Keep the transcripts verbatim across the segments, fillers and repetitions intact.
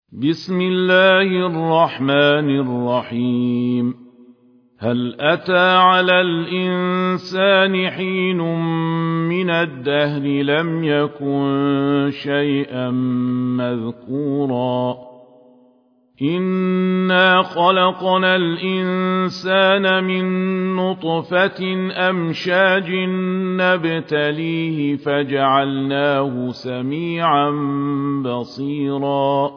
بسم الله الرحمن الرحيم. هل أتى على الإنسان حين من الدهر لم يكن شيئا مذكورا إنا خلقنا الإنسان من نطفة أمشاج نبتليه فجعلناه سميعا بصيرا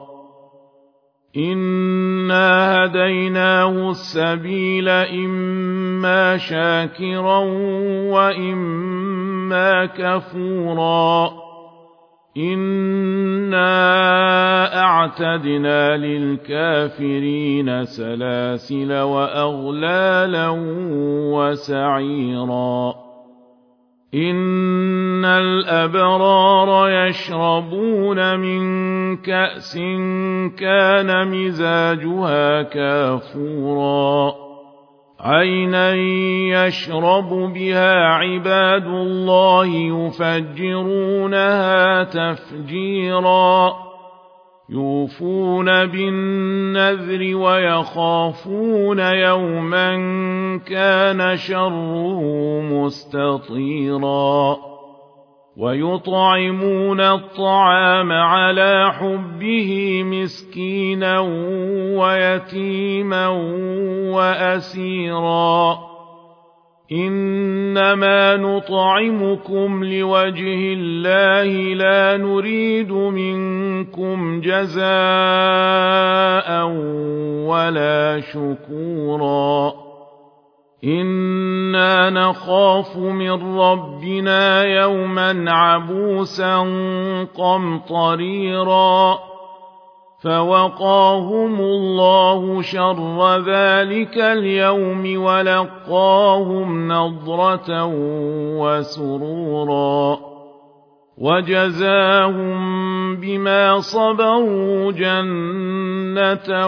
إنا هديناه السبيل إما شاكرا وإما كفورا إنا أعتدنا للكافرين سلاسل وأغلالا وسعيرا إن الأبرار يشربون من كأس كان مزاجها كافورا عينا يشرب بها عباد الله يفجرونها تفجيرا يوفون بالنذر ويخافون يوما كان شره مستطيرا ويطعمون الطعام على حبه مسكينا ويتيما وأسيرا إنما نطعمكم لوجه الله لا نريد منكم جزاء ولا شكورا إنا نخاف من ربنا يوما عبوسا قمطريرا فوقاهم الله شر ذلك اليوم ولقاهم نضرة وسرورا وجزاهم بما صبروا جنة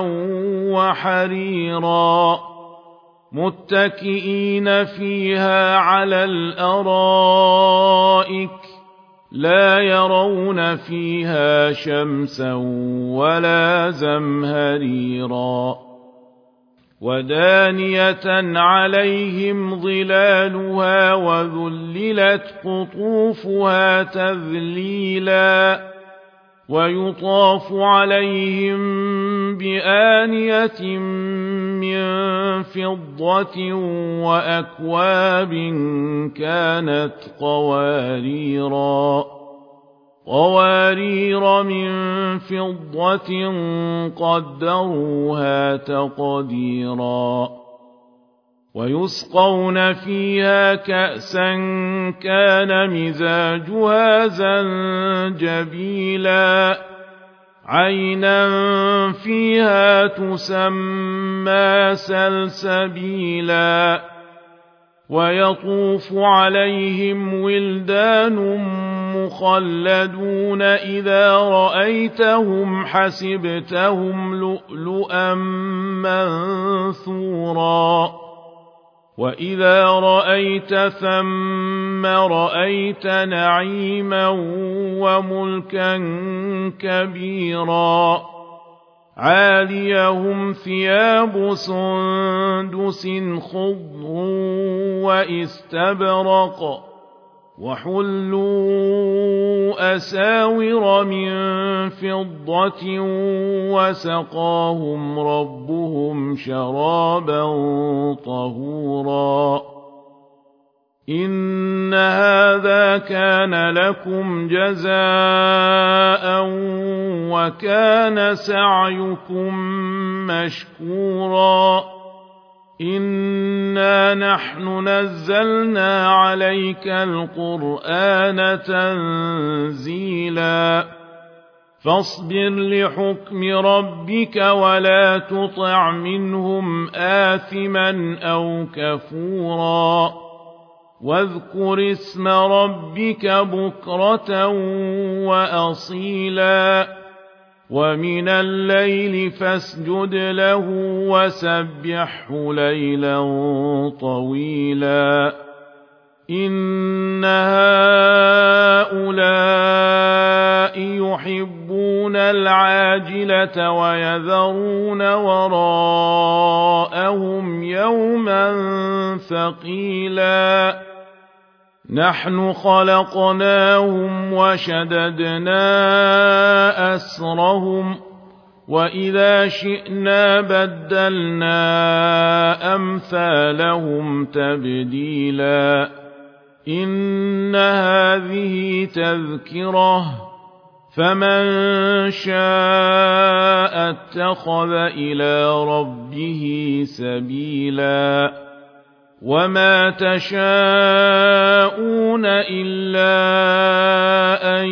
وحريرا متكئين فيها على الأرائك لا يرون فيها شمسا ولا زمهريرا ودانية عليهم ظلالها وذللت قطوفها تذليلا ويطاف عليهم بآنية من فضة وأكواب كانت قواريرا قوارير من فضة قدروها تقديرا ويسقون فيها كأسا كان مزاجها زنجبيلا عينا فيها تسمى سلسبيلا ويطوف عليهم ولدان مخلدون إذا رأيتهم حسبتهم لؤلؤا منثورا وإذا رأيت ثم رأيت نعيما وملكا كبيرا عاليهم ثياب سندس خضر واستبرق وحلوا أساور من فضة وسقاهم ربهم شرابا طهورا إن هذا كان لكم جزاء وكان سعيكم مشكورا إنا نحن نزلنا عليك القرآن تنزيلا فاصبر لحكم ربك ولا تطع منهم آثما أو كفورا واذكر اسم ربك بكرة وأصيلا ومن الليل فاسجد له وسبحه ليلا طويلا إن هؤلاء يحبون يريدون العاجلة ويذرون وراءهم يوما ثقيلا نحن خلقناهم وشددنا أسرهم وإذا شئنا بدلنا أمثالهم تبديلا إن هذه تذكرة فمن شاء اتخذ إلى ربه سبيلا وما تشاءون إلا أن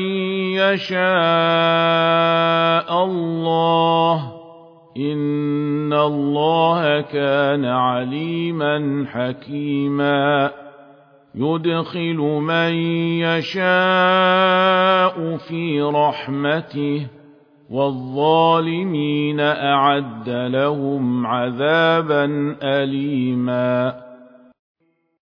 يشاء الله إن الله كان عليما حكيما يدخل من يشاء في رحمته والظالمين أعد لهم عذابا أليما